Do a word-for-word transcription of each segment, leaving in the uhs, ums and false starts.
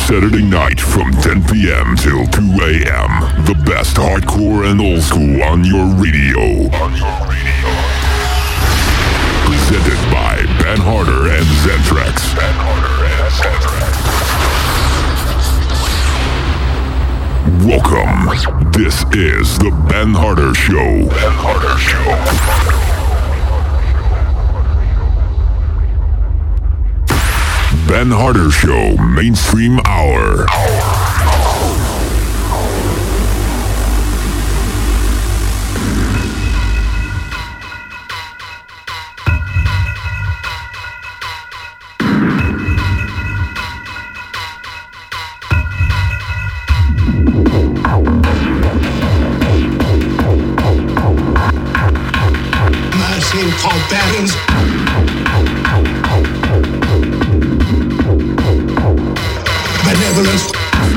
Saturday night from ten p.m. till two a.m. The best hardcore and old school on your radio. On your radio. Presented by Ben Harder and Zentrax. Ben Harder and Zentrax. Welcome. This is the Ben Harder Show. Ben Harder Show. Ben Harder Show Mainstream Hour. Machine called Barons. Benevolence.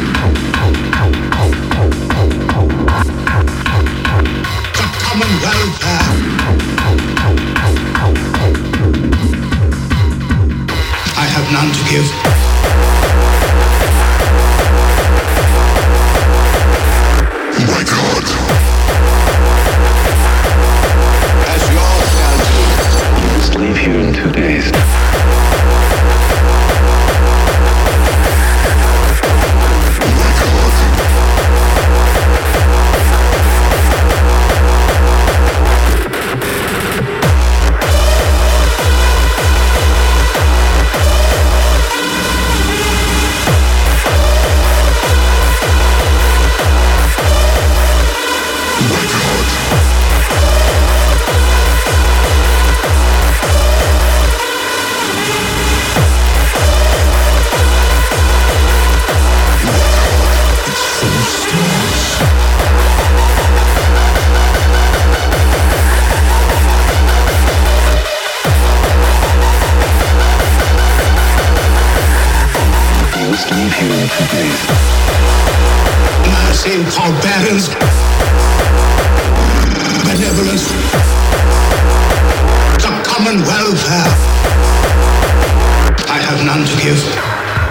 The common welfare. I have none to give. My God. As you all shall do. You must leave here in two days. Machine called Barons. Benevolence. The common welfare. I have none to give.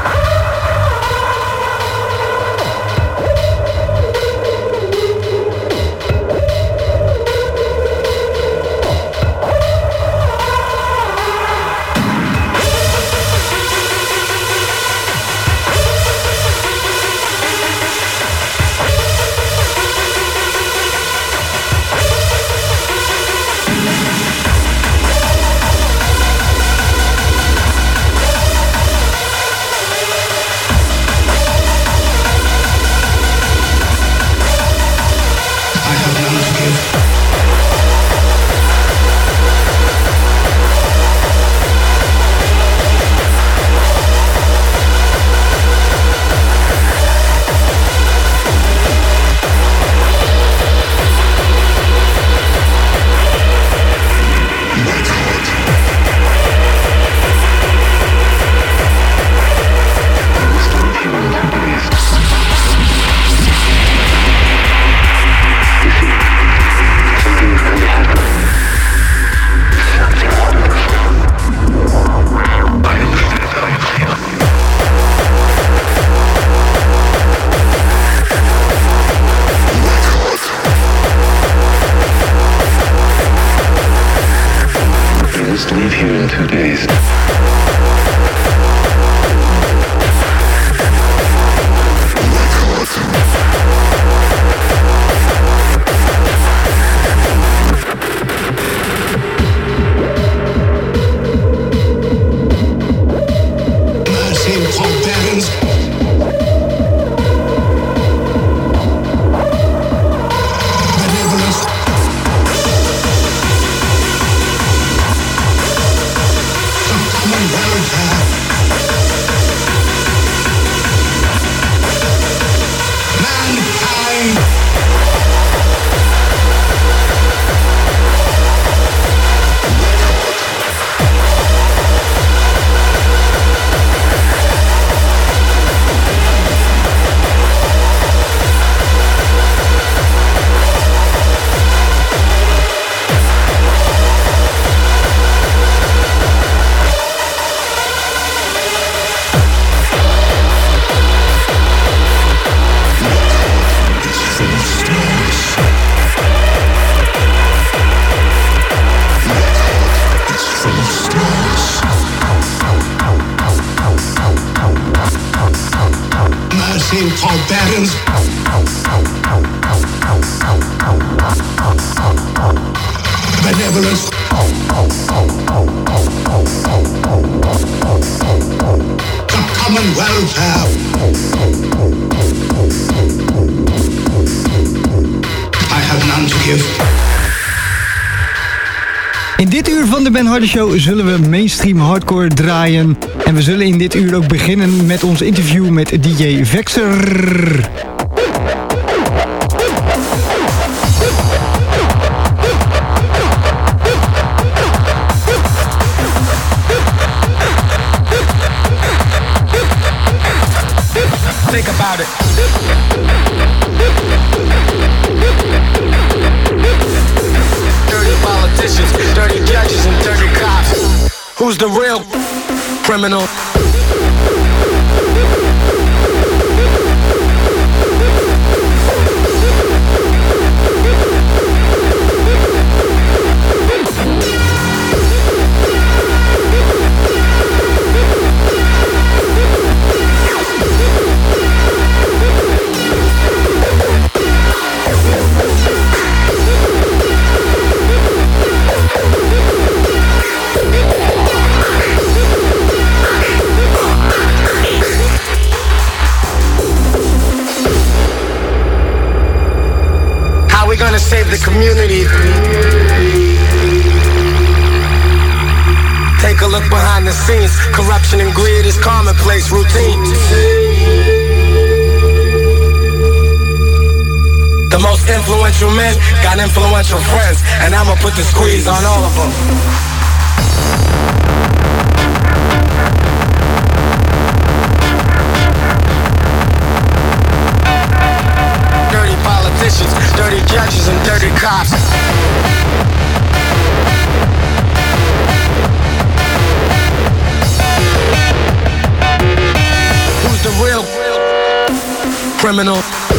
Leave here in two days. Machine called Barons. Benevolence. The common welfare. so-called barons. Benevolence. The common welfare. I have none to give. In dit uur van de Ben Hardy Show zullen we mainstream hardcore draaien. En we zullen in dit uur ook beginnen met ons interview met D J Vexer. Think about it. Dirty politicians, dirty judges, and dirty cops. Who's the real criminal? Gonna save the community. Take a look behind the scenes. Corruption and greed is commonplace routine. The most influential men got influential friends, and I'ma put the squeeze on all of them. Dirty judges and dirty cops. Who's the real criminal?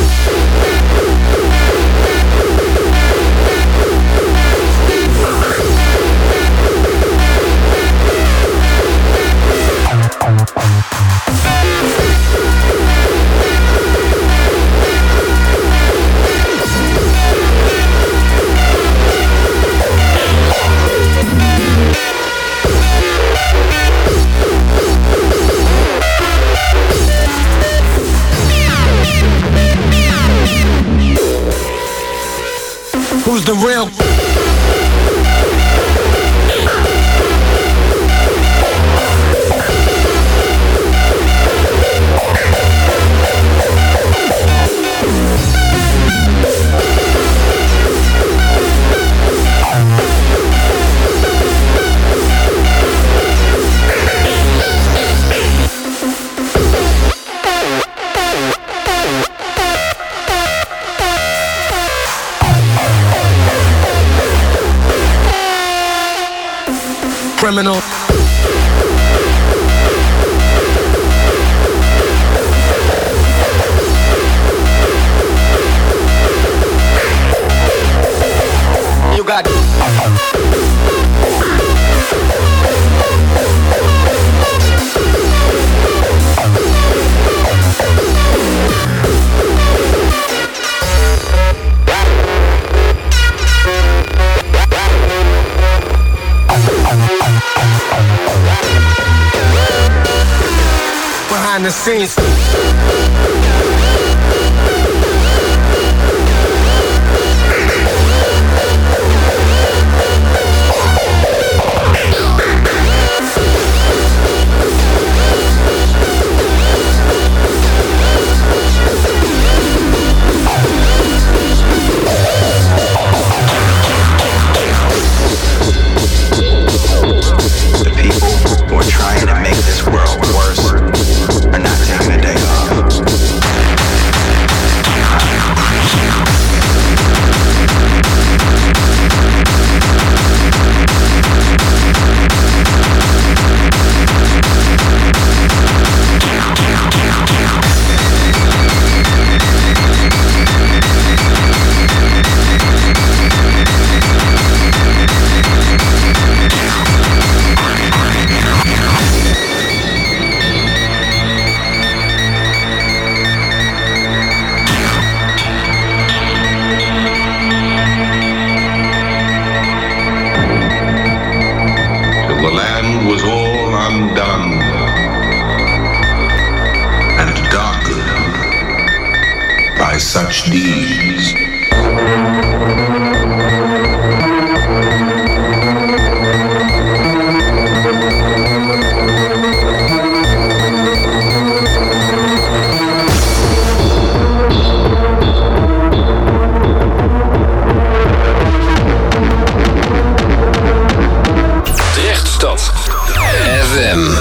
Who's the real? Criminal. You got behind the scenes. The people who are trying to make this world worse are not taking a day off. land was all undone and darkened by such deeds. F M.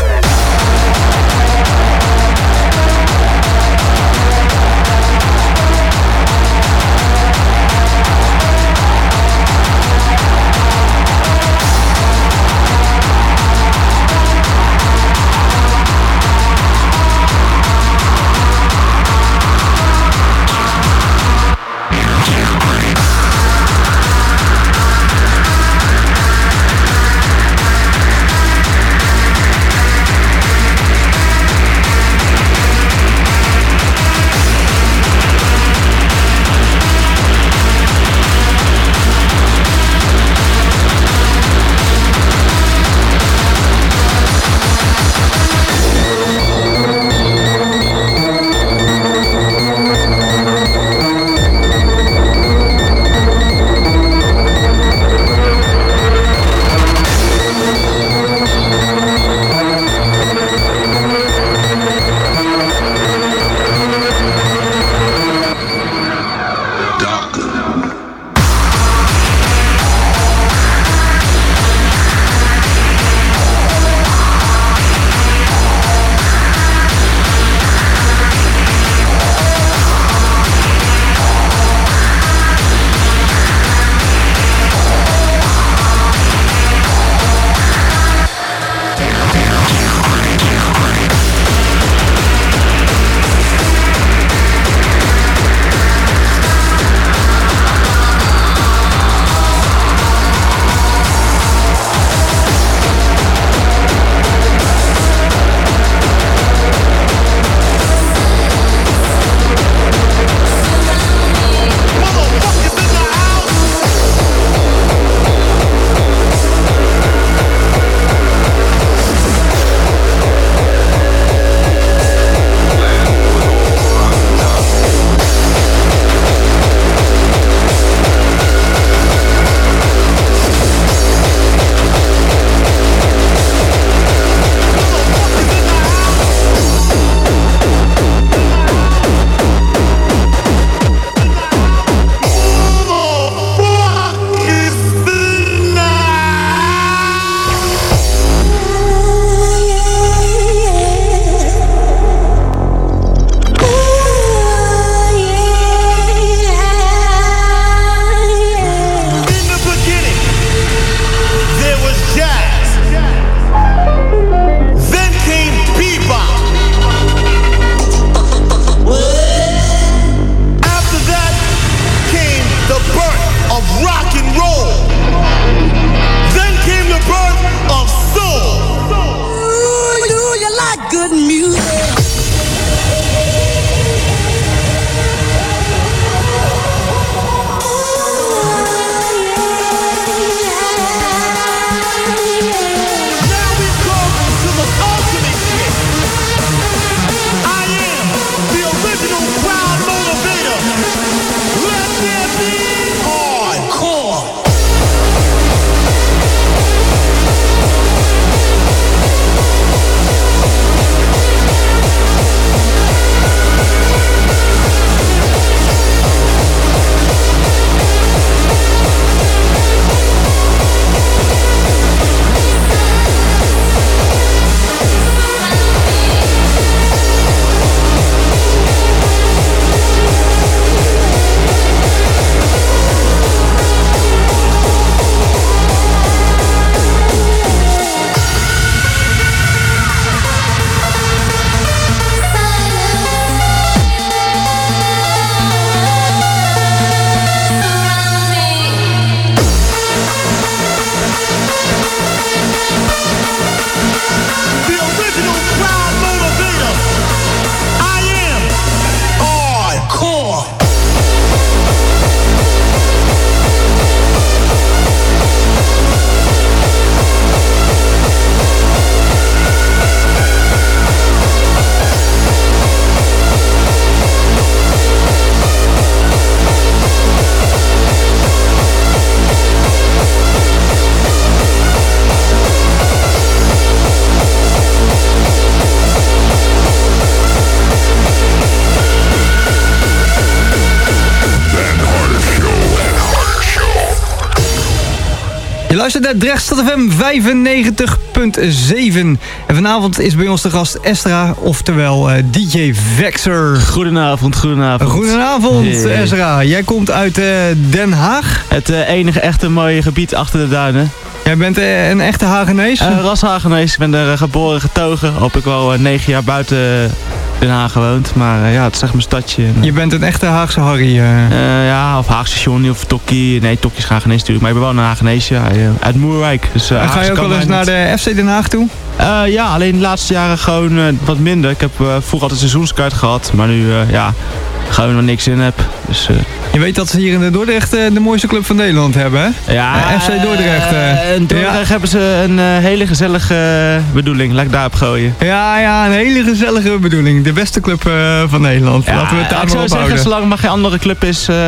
luistert naar Drechtstad F M vijfennegentig punt zeven. En vanavond is bij ons de gast Estra, oftewel uh, D J Vexer. Goedenavond, goedenavond. Goedenavond, hey. Esra. Jij komt uit uh, Den Haag. Het uh, enige echte mooie gebied achter de duinen. Jij bent uh, een echte Hagenees? Uh, ras Hagenees. Ik ben er uh, geboren, getogen. Heb ik wel uh, negen jaar buiten Den Haag gewoond. Maar uh, ja, het is echt mijn stadje. Je bent een echte Haagse Harry. Uh. Uh, ja, of Haagse Johnny of Tokkie. Nee, Tokkie is Hagenees natuurlijk. Maar ik ben wel een Hagenees, ja. Uh, uit Moerwijk. Dus, uh, ga je ook wel eens naar de F C Den Haag toe? Uh, ja, alleen de laatste jaren gewoon uh, wat minder. Ik heb uh, vroeger altijd een seizoenskaart gehad. Maar nu, uh, ja, gewoon er niks in heb. Dus... Uh, Je weet dat ze hier in de Dordrecht uh, de mooiste club van Nederland hebben, hè? Ja, uh, F C Dordrecht. Uh. In Dordrecht ja. hebben ze een uh, hele gezellige uh, bedoeling. Laat ik daarop gooien. Ja, ja, een hele gezellige bedoeling. De beste club uh, van Nederland. Ja, laten we het daar maar op houden. Ik zou zeggen, zolang maar geen andere club is... Uh,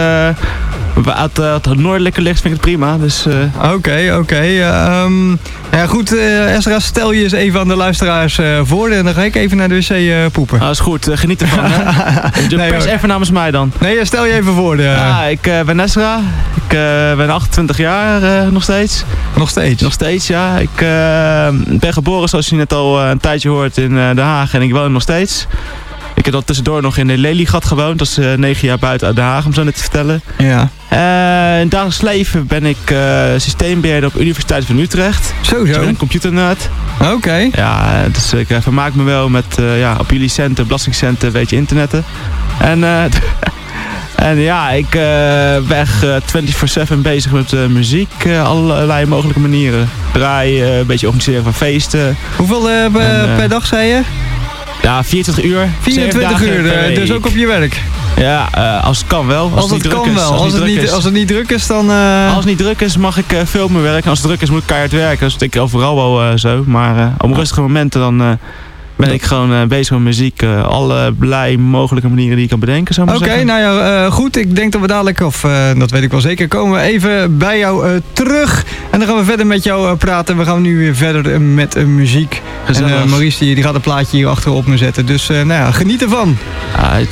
uit uh, het noordelijke licht vind ik het prima. Dus, uh... Oké, okay, oké. Okay. Um, ja, goed, uh, Esra, stel je eens even aan de luisteraars uh, voor. En dan ga ik even naar de wc uh, poepen. Dat ah, is goed, uh, geniet ervan. Hè? nee, pers even namens mij dan. Nee, stel je even voor. De... Ah, ik uh, ben Esra. Ik uh, ben achtentwintig jaar uh, nog steeds. Nog steeds? Nog steeds, ja. Ik uh, ben geboren, zoals je net al uh, een tijdje hoort, in uh, Den Haag. En ik woon nog steeds. Ik heb al tussendoor nog in de Leliegat gewoond. Dat is uh, negen jaar buiten uit Den Haag, om zo net te vertellen. Ja. Uh, in het dagelijks leven ben ik uh, systeembeheerder op de Universiteit van Utrecht. Zo, zo. Dus ik ben een computernerd. Oké. Okay. Ja, dus ik uh, vermaak me wel met uh, ja, op jullie centen, belastingcenten, weet je, internetten. En, uh, en ja, ik uh, ben echt uh, vierentwintig zeven bezig met uh, muziek. Uh, allerlei mogelijke manieren. Draaien, uh, een beetje organiseren van feesten. Hoeveel uh, en, uh, per dag zei je? Ja, vierentwintig uur. vierentwintig uur, uh, dus ook op je werk? Ja, uh, als het kan wel. Als, als het, het kan is, wel. Als, als, het niet, als het niet druk is, dan... Uh... Als het niet druk is, mag ik uh, veel meer werken. Als het druk is, moet ik keihard werken. Dat is denk ik overal wel uh, zo. Maar uh, op rustige momenten dan... Uh, ben ik gewoon uh, bezig met muziek. Uh, alle blij mogelijke manieren die je kan bedenken, zou ik maar zeggen. Oké, nou ja, uh, goed. Ik denk dat we dadelijk, of uh, dat weet ik wel zeker, komen we even bij jou uh, terug. En dan gaan we verder met jou uh, praten. We gaan nu weer verder uh, met uh, muziek. Gezellig. En uh, Maurice die, die gaat een plaatje hier achterop me zetten. Dus uh, nou ja, geniet ervan. Uit.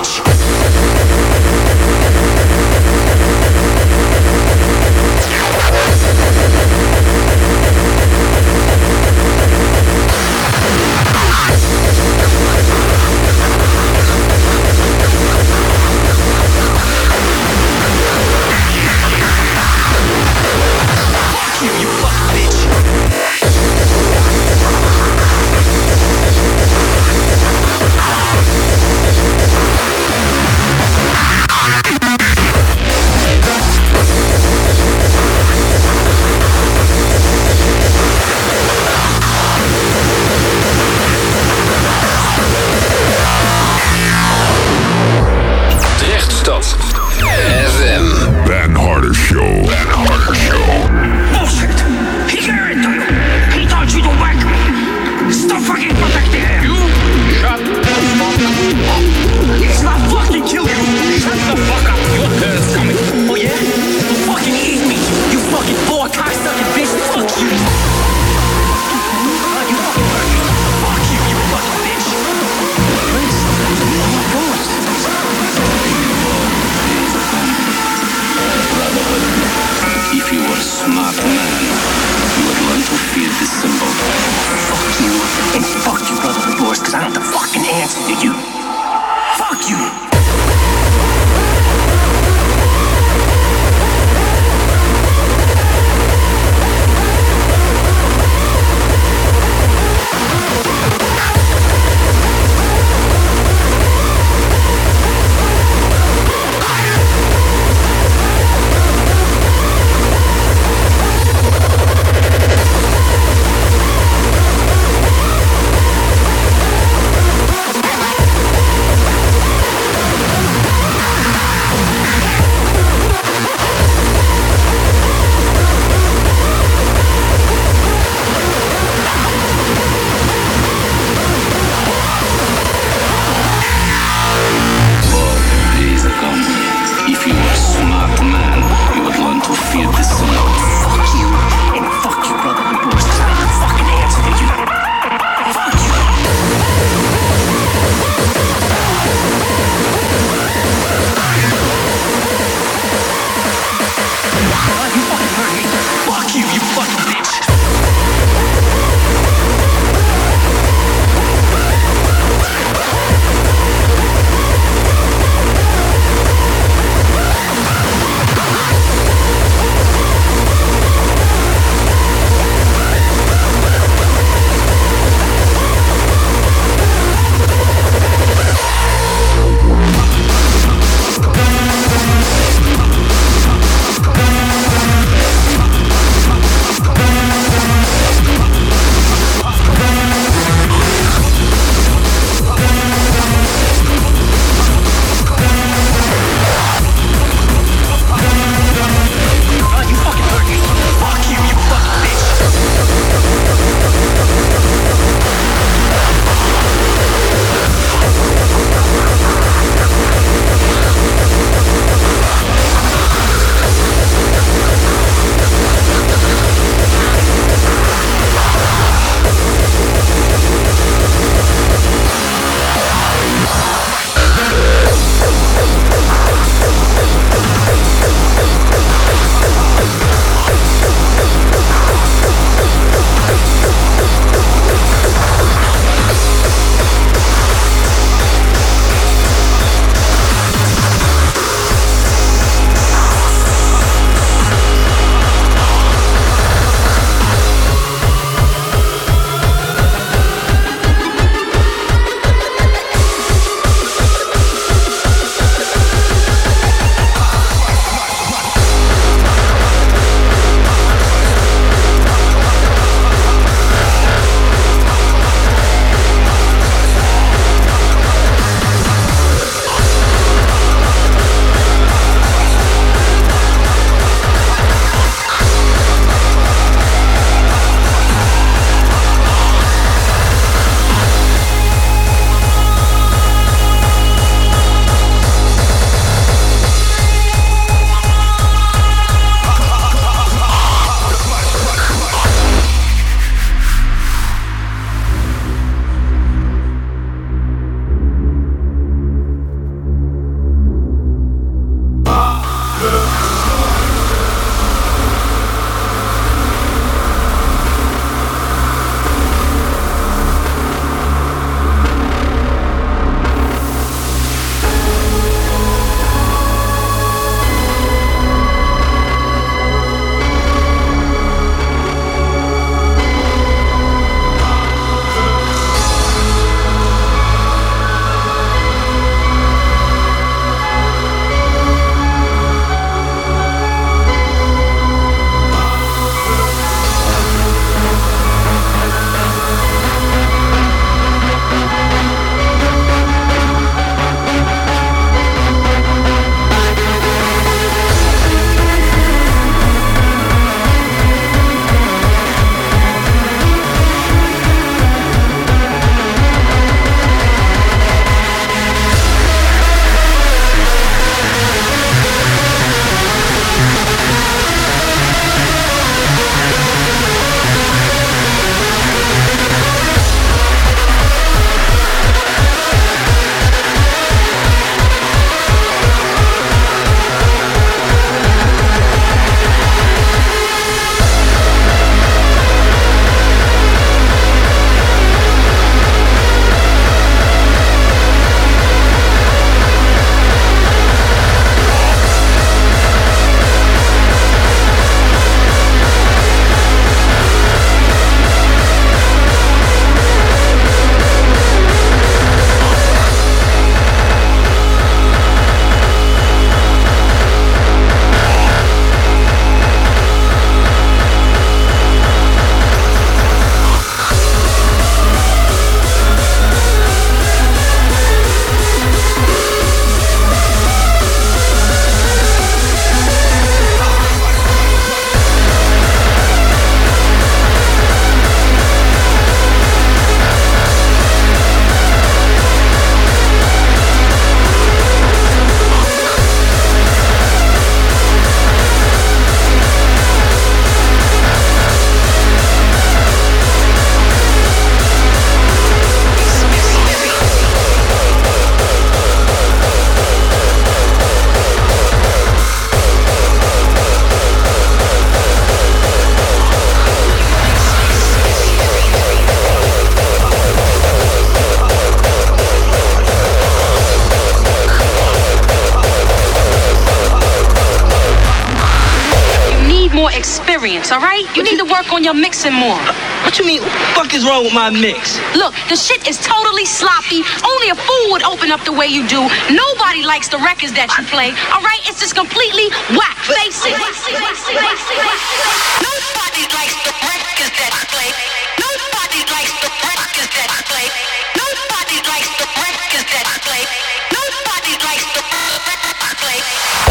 bitch. experience, all right? You need to work on your mixing more. What you mean? What the fuck is wrong with my mix? Look, the shit is totally sloppy. Only a fool would open up the way you do. Nobody likes the records that you play, all right? It's just completely whack. Face it. Nobody likes the records that you play. Nobody likes the records that you play. Nobody likes the records that you play. Nobody likes the records that you play.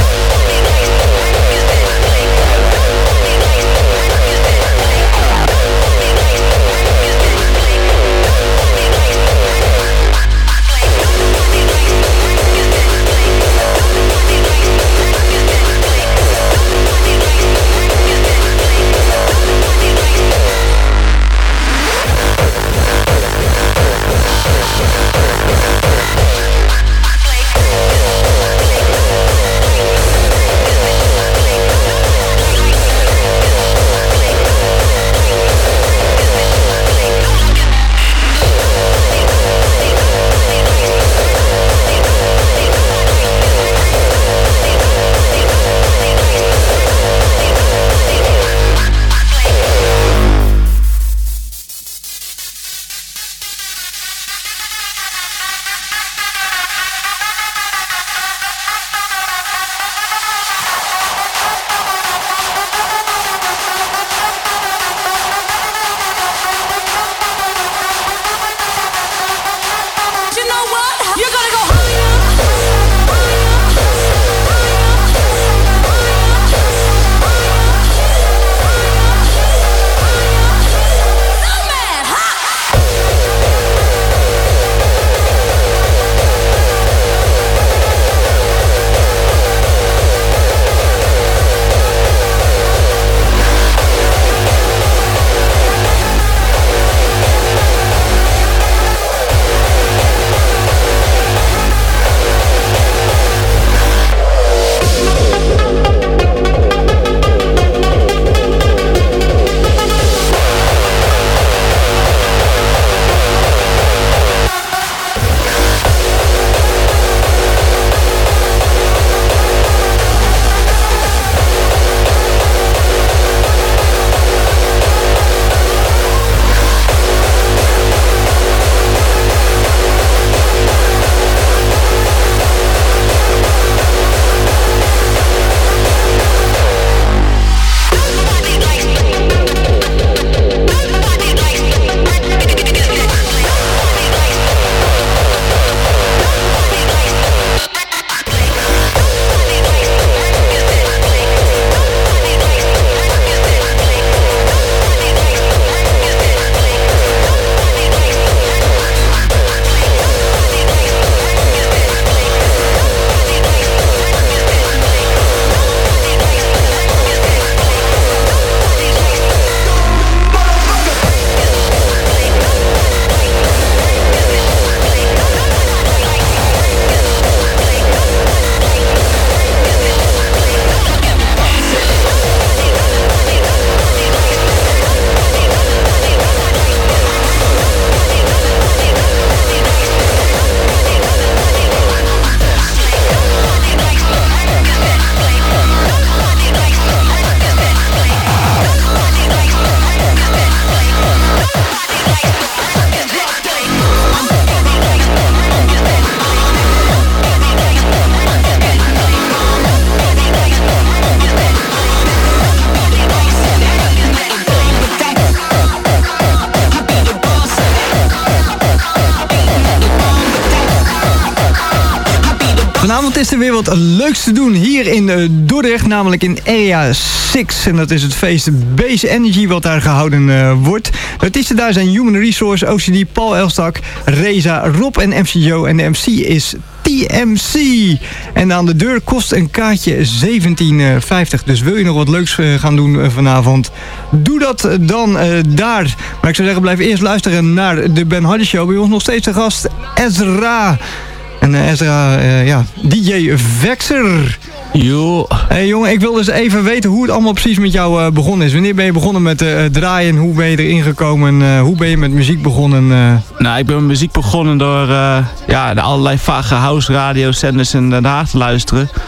Vanavond is er weer wat leuks te doen hier in uh, Dordrecht, namelijk in Area zes. En dat is het feest Base Energy wat daar gehouden uh, wordt. De artiesten daar zijn Human Resource, O C D, Paul Elstak, Reza, Rob en M C Joe. En de M C is T M C. En aan de deur kost een kaartje zeventien vijftig. Dus wil je nog wat leuks uh, gaan doen uh, vanavond, doe dat dan uh, daar. Maar ik zou zeggen, blijf eerst luisteren naar de Ben Hardy Show. Bij ons nog steeds de gast Ezra. En uh, Ezra, uh, ja, D J Vexer. Yo. Hey jongen, ik wil dus even weten hoe het allemaal precies met jou uh, begonnen is. Wanneer ben je begonnen met uh, draaien? Hoe ben je erin gekomen? Uh, hoe ben je met muziek begonnen? Uh... Nou, ik ben met muziek begonnen door uh, ja, de allerlei vage house radiozenders in Den Haag te luisteren.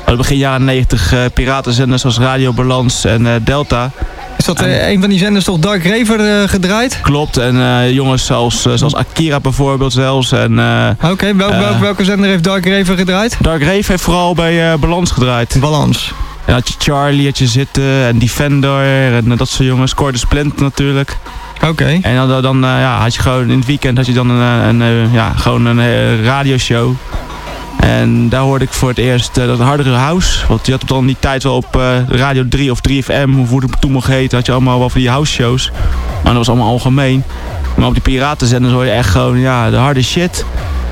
hadden begin jaren negentig uh, piratenzenders zoals Radio Balans en uh, Delta. Is dat uh, een van die zenders toch Dark Raver uh, gedraaid? Klopt, en uh, jongens zoals, uh, zoals Akira bijvoorbeeld zelfs. Uh, Oké, okay, welk, welk, uh, welke zender heeft Dark Raver gedraaid? Dark Raver heeft vooral bij uh, Balans gedraaid. Balans. En had je Charlie, had je Zitten en Defender en uh, dat soort jongens. Cor de Splint natuurlijk. Oké. Okay. En dan, dan uh, ja, had je gewoon in het weekend had je dan een, een, een, ja, gewoon een uh, radioshow. En daar hoorde ik voor het eerst uh, dat hardere house. Want je had dan die tijd wel op uh, Radio drie of drie F M, hoe het toen mocht heten, had je allemaal wel van die house shows. Maar dat was allemaal algemeen. Maar op die piratenzenders hoor je echt gewoon ja, de harde shit.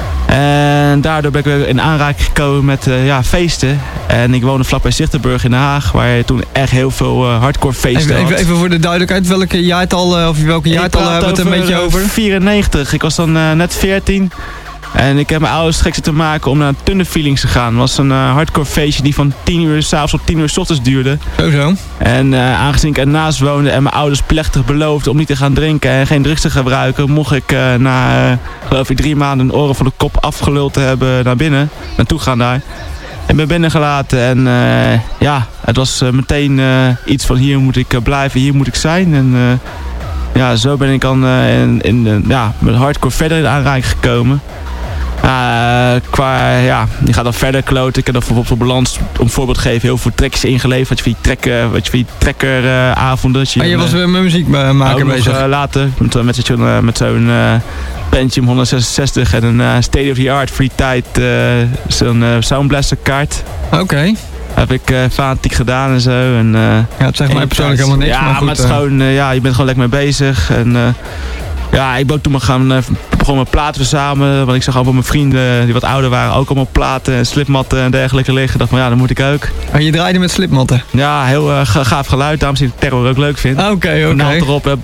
En daardoor ben ik weer in aanraking gekomen met uh, ja, feesten. En ik woonde vlakbij Zichtenburg in Den Haag, waar je toen echt heel veel uh, hardcore feesten even, had. Even, even voor de duidelijkheid, welke jaartal, uh, of welke jaartal hebben we het een beetje over? vierennegentig. Ik was dan uh, net veertien. En ik heb mijn ouders gek te maken om naar Thunder Feelings te gaan. Het was een uh, hardcore feestje die van tien uur 's avonds tot tien uur 's ochtends duurde. Zo zo. En uh, aangezien ik ernaast woonde en mijn ouders plechtig beloofden om niet te gaan drinken en geen drugs te gebruiken, mocht ik uh, na uh, geloof ik drie maanden een oren van de kop afgeluld te hebben naar binnen, naartoe gaan daar. En ben binnengelaten en uh, ja, het was uh, meteen uh, iets van hier moet ik uh, blijven, hier moet ik zijn. En uh, ja, zo ben ik dan uh, in, in, uh, ja, met hardcore verder in aanraking gekomen. Uh, qua, ja, je gaat dan verder kloten. Ik heb dan bijvoorbeeld voor Balans, om een voorbeeld te geven, heel veel trekjes ingeleverd. Wat je van die, trekker, wat je van die trekkeravonden. Uh, ah, je dan, was weer met muziek maken ook bezig? Nog, uh, later, met, met zo'n uh, met zo'n uh, Pentium honderdzesenzestig en een uh, state of the art voor die tijd uh, zo'n uh, Sound Blaster kaart. Oké. Okay. Heb ik uh, fanatiek gedaan en zo. En, uh, ja, het zegt mij persoonlijk helemaal niks. Ja, maar, goed, maar het is gewoon, uh, ja, je bent gewoon lekker mee bezig. En, uh, ja, ik ben ook toen maar gaan uh, begon mijn platen verzamelen. Want ik zag allemaal mijn vrienden die wat ouder waren ook allemaal platen en slipmatten en dergelijke liggen. Ik dacht van ja, dat moet ik ook. En je draaide met slipmatten? Ja, heel uh, gaaf geluid. Daarom zie ik Terror ook leuk vind. Oké, oké. Okay, okay. erop. Uh,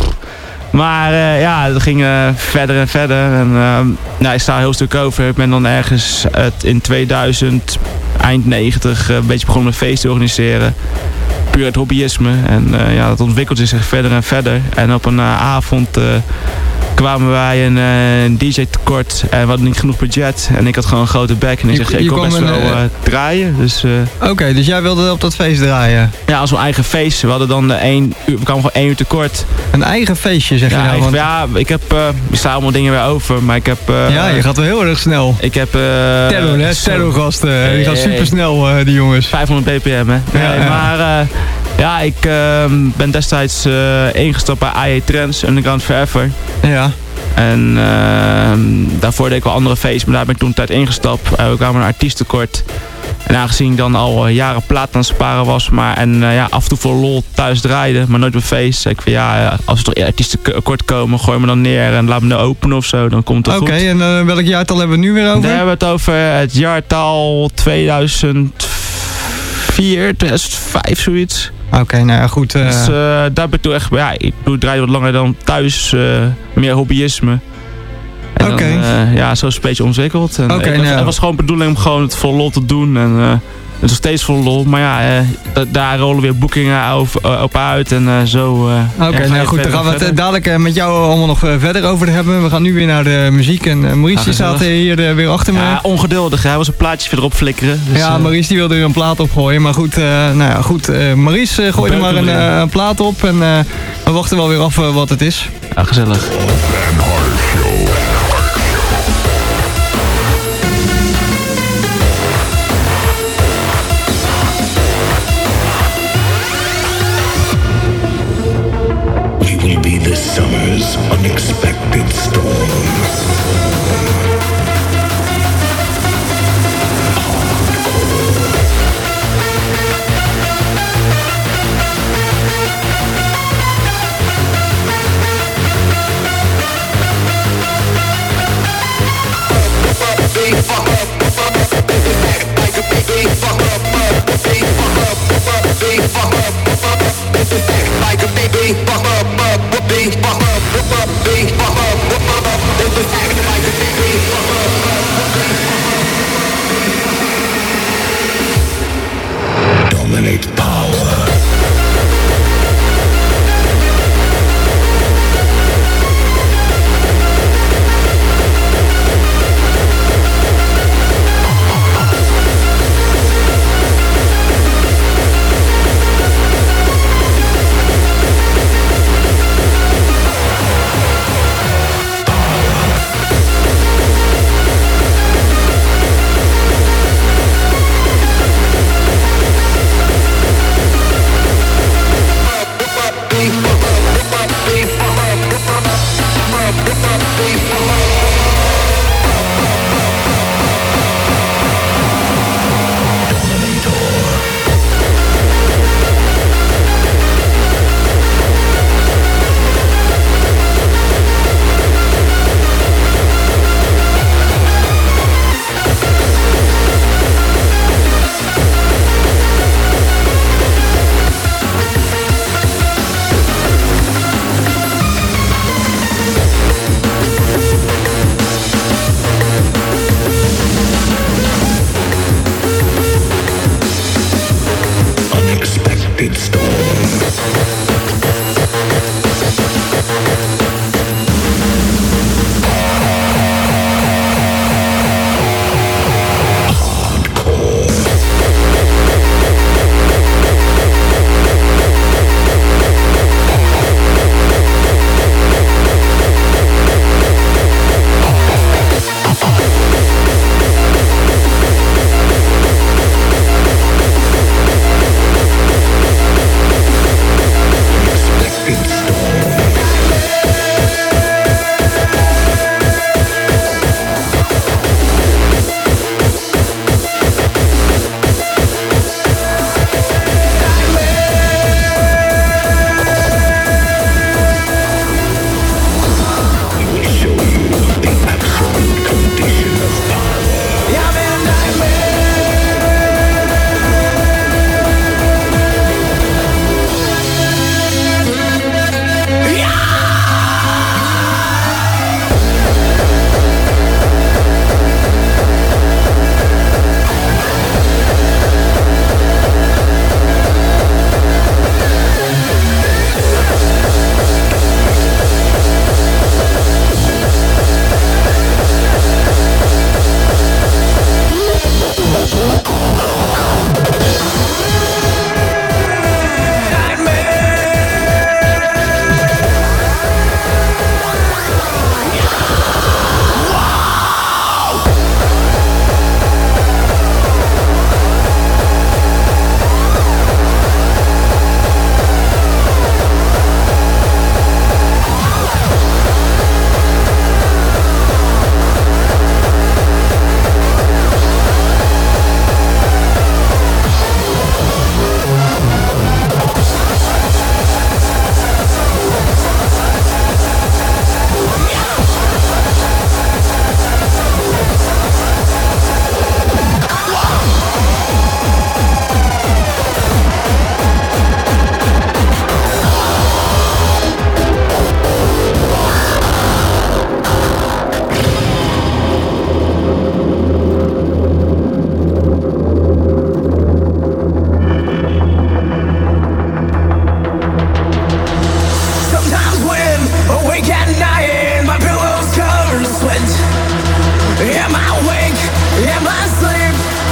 maar uh, ja, dat ging uh, verder en verder. En uh, nou, ik sta een heel stuk over. Ik ben dan ergens uh, in tweeduizend, eind negentig, uh, een beetje begonnen met feesten te organiseren. Puur het hobbyisme. En uh, ja, dat ontwikkelde zich verder en verder. En op een uh, avond uh, kwamen wij een, uh, een D J tekort en we hadden niet genoeg budget. En ik had gewoon een grote bek en ik zeg, ik kon best wel uh, draaien. Dus, uh, Oké, okay, dus jij wilde op dat feest draaien? Ja, als mijn eigen feest. We hadden dan uh, één uur, we kwamen gewoon één uur tekort. Een eigen feestje, zeg je ja, nou? Ik, want... Ja, ik heb, uh, er staan allemaal dingen weer over, maar ik heb... Uh, ja, je gaat wel heel erg snel. Ik heb... Uh, Terror, hè? Terrorgasten. Uh, die gaan super snel, uh, die jongens. vijfhonderd bpm, hè? Ja, nee, ja. Maar... Uh, Ja, ik uh, ben destijds uh, ingestapt bij I A Trends, Underground Forever. Ja. En uh, daarvoor deed ik wel andere feesten, maar daar ben ik toen een tijd ingestapt. Uh, we kwamen een artiesttekort. En aangezien ik dan al uh, jaren plaat aan het sparen was, maar en uh, ja, af en toe voor lol thuis draaide, maar nooit bij feest. Ik van ja, als er toch artiestentekort komen, gooi me dan neer en laat me nou openen of zo, dan komt het okay, goed. Oké, en uh, welk jaartal hebben we het nu weer over? Daar hebben we het over het jaartal tweeduizend vier, tweeduizend vijf, zoiets. Oké, okay, nou ja, goed. Uh... Dus uh, daar ben ik toen echt, ja, ik draaide wat langer dan thuis, uh, meer hobbyisme. Oké. Okay. Uh, ja, zo is het een beetje ontwikkeld. En okay, het, nou. het was gewoon de bedoeling om gewoon het vol lol te doen. En uh, het is nog steeds vol lol. Maar ja, uh, daar rollen weer boekingen op, uh, op uit. En uh, zo... Uh, Oké, okay, ja, nou goed, daar gaan we het verder. dadelijk uh, met jou allemaal nog uh, verder over hebben. We gaan nu weer naar de muziek. En uh, Maurice ja, staat hier uh, weer achter me. Ja, ongeduldig. Hij was een plaatje verderop flikkeren. Dus, ja, Maurice die wilde er een plaat op gooien. Maar goed, uh, nou ja, goed. Uh, Maurice, uh, gooi er maar een, uh, een plaat op. En uh, we wachten wel weer af uh, wat het is. Ja, gezellig. Will be this summer's unexpected storms.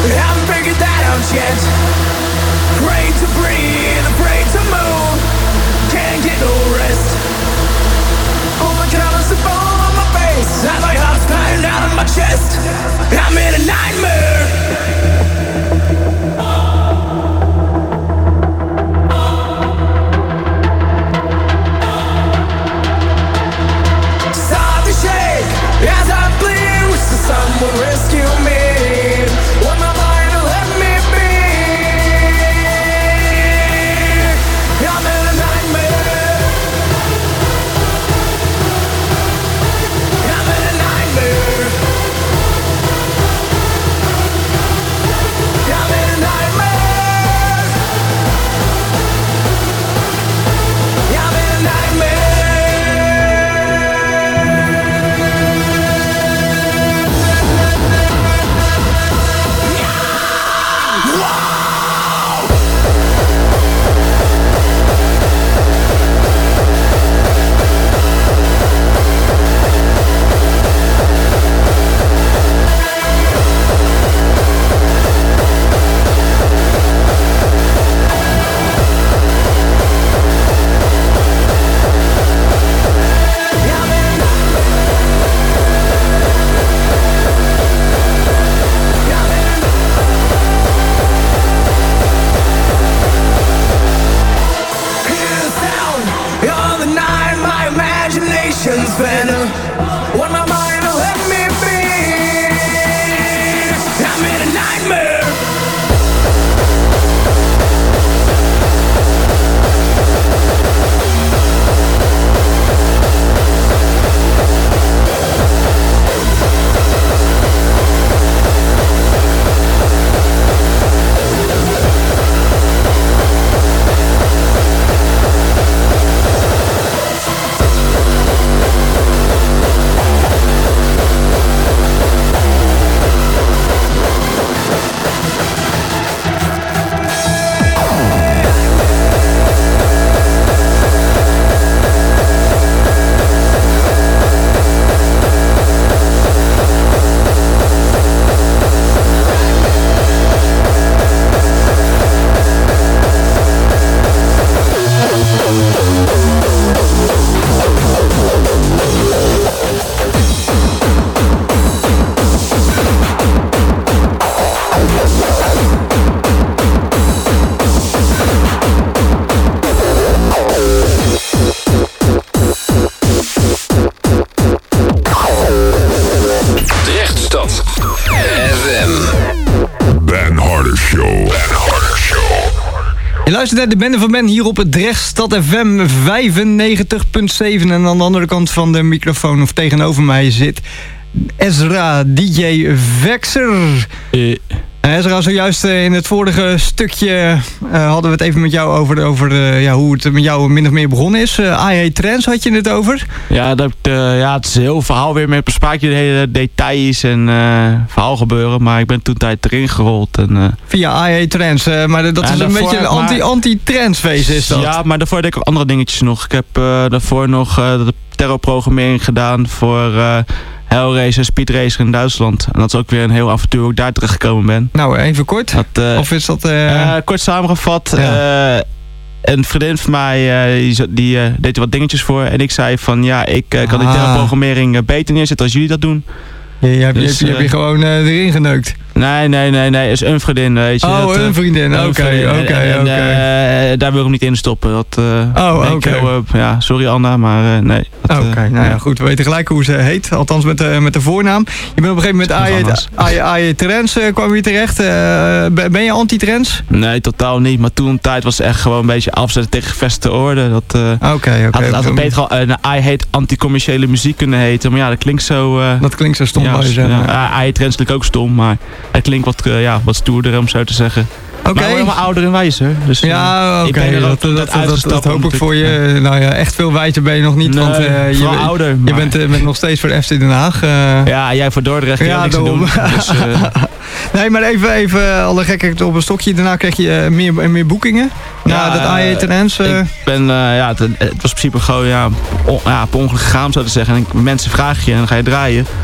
haven't figured that out yet. Afraid to breathe, afraid to move. Can't get no rest. All the colors are fall on my face as my heart's flying out of my chest. I'm in a nightmare. Start to shake as I bleed. Wish the sun would rescue me. When my mind will let me be. I'm in a nightmare. I'm in a nightmare. I'm in a nightmare. I'm in a nightmare. Better when my mind will let me be. I'm in a nightmare. Je luistert naar de Bende van Ben hier op het Drechtstad F M vijfennegentig punt zeven. En aan de andere kant van de microfoon of tegenover mij zit Ezra D J Vexer. Uh. Ezra, zojuist in het vorige stukje uh, hadden we het even met jou over, over uh, ja, hoe het met jou min of meer begonnen is. Uh, I Hate Trance had je het over? Ja, dat, uh, ja, het is een heel verhaal weer met bespraak je de hele details en uh, verhaal gebeuren. Maar ik ben toen tijd erin gerold. En, uh, Via I Hate Trance, uh, maar dat ja, is een daarvoor, beetje een anti, anti-trance feest is dat? Ja, maar daarvoor deed ik ook andere dingetjes nog. Ik heb uh, daarvoor nog uh, de terrorprogrammering gedaan voor Uh, Hellracer, Speed Racer in Duitsland. En dat is ook weer een heel avontuur hoe ik daar terecht gekomen ben. Nou, even kort. Dat, uh, of is dat... Uh... Uh, kort samengevat. Ja. Uh, een vriendin van mij uh, die, die uh, deed er wat dingetjes voor. En ik zei van ja, ik uh, kan die ah. terrorprogrammering uh, beter neerzetten als jullie dat doen. Je, je, hebt, dus, je, hebt, je hebt je gewoon uh, erin geneukt. Nee, nee, nee, nee. Is een vriendin, weet je. Oh, dat, een vriendin. Oké, oké, oké. Daar wil ik hem niet in stoppen. Dat, uh, oh, oké. Okay. Uh, ja, sorry Anna, maar uh, nee. Oké, okay, uh, nou ja, ja, goed. We weten gelijk hoe ze heet. Althans met de, met de voornaam. Je bent op een gegeven moment A J Trance uh, kwam je terecht. Uh, ben je anti-trance? Nee, totaal niet. Maar toen een tijd was het echt gewoon een beetje afzetten tegen gevestigde orde. Oké, uh, oké. Okay, okay. Had het beter al uh, I Hate anti-commerciële muziek kunnen heten. Maar ja, dat klinkt zo... Uh, dat klinkt zo stom. Ja, bij je zeggen. Ja, I Hate Trance klinkt ook stom, maar het klinkt wat, uh, ja, wat stoerder om zo te zeggen. Oké. Okay. Maar helemaal ouder en wijzer. Dus, ja, oké. Okay. Dat, dat, dat, dat, dat hoop ik voor je. Ja. Nou ja, echt veel wijzer ben je nog niet. Nee, want uh, je, ouder, je maar... bent, uh, bent nog steeds voor F C Den Haag. Uh... Ja, jij voor Dordrecht. Ja, niks te doen. Dus, uh... nee, maar even, even alle gekheid op een stokje. Daarna kreeg je uh, meer, meer boekingen. Ja, dat A J Trance. Uh... Ik ben, uh, ja, het, het was in principe gewoon ja, on, ja, per ongeluk gegaan, zo te zeggen. En mensen vragen je en dan ga je draaien.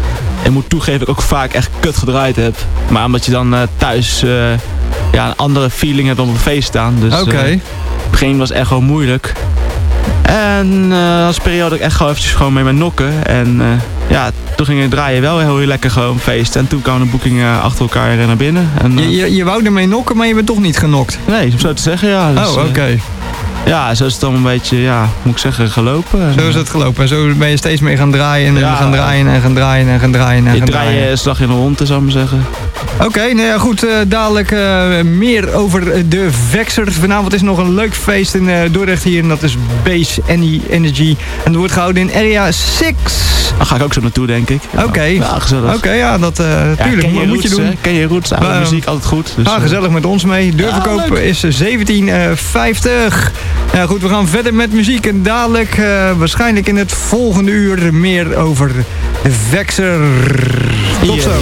ik moet toegeven dat ik ook vaak echt kut gedraaid heb. Maar omdat je dan uh, thuis uh, ja, een andere feeling hebt dan op een feest staan. Dus Oké. Okay. Uh, het begin was echt gewoon moeilijk. En uh, dat was een periode dat ik echt gewoon eventjes gewoon mee met nokken. En uh, ja, toen ging het draaien wel heel, heel lekker gewoon feest. En toen kwamen de boekingen achter elkaar naar binnen. En, uh, je, je, je wou ermee nokken, maar je bent toch niet genokt? Nee, om zo te zeggen, ja. Dus, oh, oké. Okay. Uh, ja, zo is het dan een beetje, ja, moet ik zeggen, gelopen. Zo is het gelopen. En zo ben je steeds meer gaan draaien en ja, gaan draaien en gaan draaien en gaan draaien en gaan draaien. Je draait slag in de ronde, zou ik maar zeggen. Oké, okay, nou ja, goed. Uh, dadelijk uh, meer over de Vexer. Vanavond is nog een leuk feest in uh, Dordrecht hier. En dat is Base Energy. En dat wordt gehouden in Area zes. Daar ga ik ook zo naartoe, denk ik. Oké. Okay. Ja, gezellig. Oké, okay, ja, dat uh, ja, tuurlijk. Ken je moet roots, je doen. Hè? Ken je roots? Oude uh, muziek, altijd goed. Dus, ah, gezellig met ons mee. Deurverkoop ja, is zeventien vijftig. Ja, goed, we gaan verder met muziek. En dadelijk, uh, waarschijnlijk in het volgende uur, meer over de Vexer. Tot zo.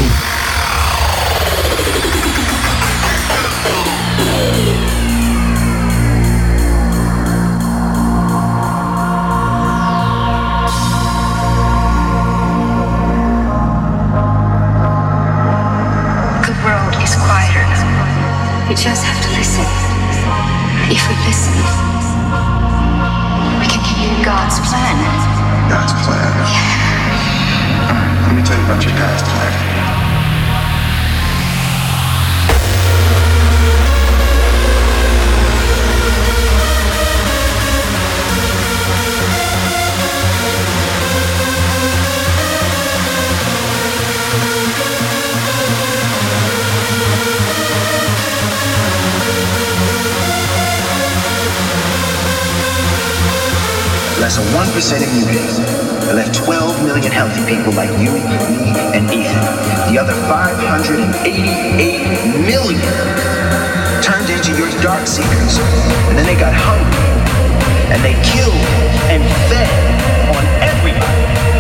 We just have to listen. If we listen, we can hear God's plan. God's plan? Yeah. Let me tell you about your God's plan. Less than one percent of mutants. That left twelve million healthy people like you, me, and Ethan. The other five hundred eighty-eight million turned into your Darkseekers. And then they got hungry. And they killed and fed on everybody.